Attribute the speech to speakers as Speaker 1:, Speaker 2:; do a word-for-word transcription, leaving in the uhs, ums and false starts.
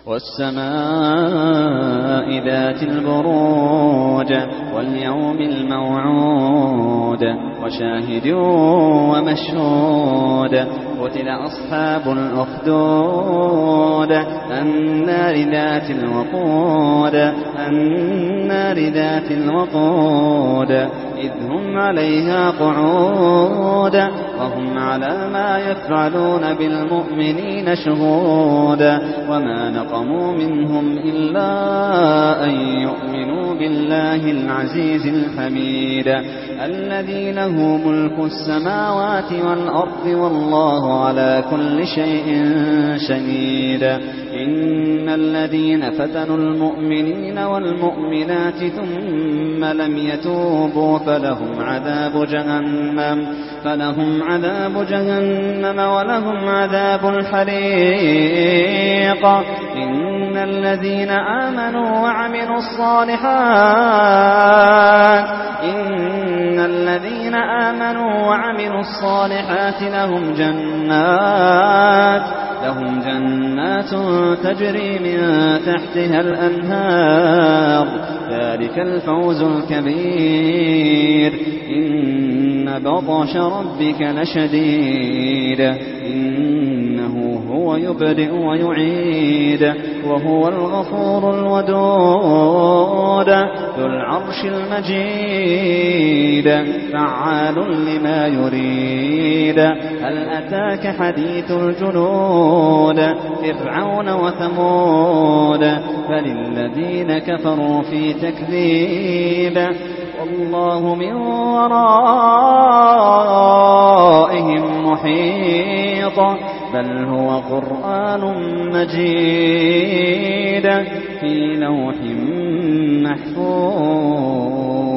Speaker 1: والسماء ذات البروج واليوم الموعود وشاهد ومشهود قتل أصحاب الأخدود النار ذات الوقود النار ذات الوقود إذ هم عليها قعود وهم على ما يفعلون بالمؤمنين شهود وما نقموا منهم إلا أن يؤمنوا بالله العزيز الحميد الذي له ملك السماوات والأرض والله على كل شيء شهيد إن الذين فتنوا المؤمنين والمؤمنات ثم لم يتوبوا فلهم عذاب جهنم فلهم عذاب جهنم ولهم عذاب الحريق إن الذين آمنوا وعملوا الصالحات إن الذين آمنوا وعملوا الصالحات لهم جنات لهم جنات تجري من تحتها الأنهار ذلك الفوز الكبير إن بطش ربك لشديد إنه هو يبدئ ويعيد وهو الغفور الودود ذو العرش المجيد فعال لما يريد هل أتاك حديث الجنود فرعون وثمود فللذين كفروا في تكذيب والله من ورائهم محيط بل هو قرآن مجيد في لوح محفوظ.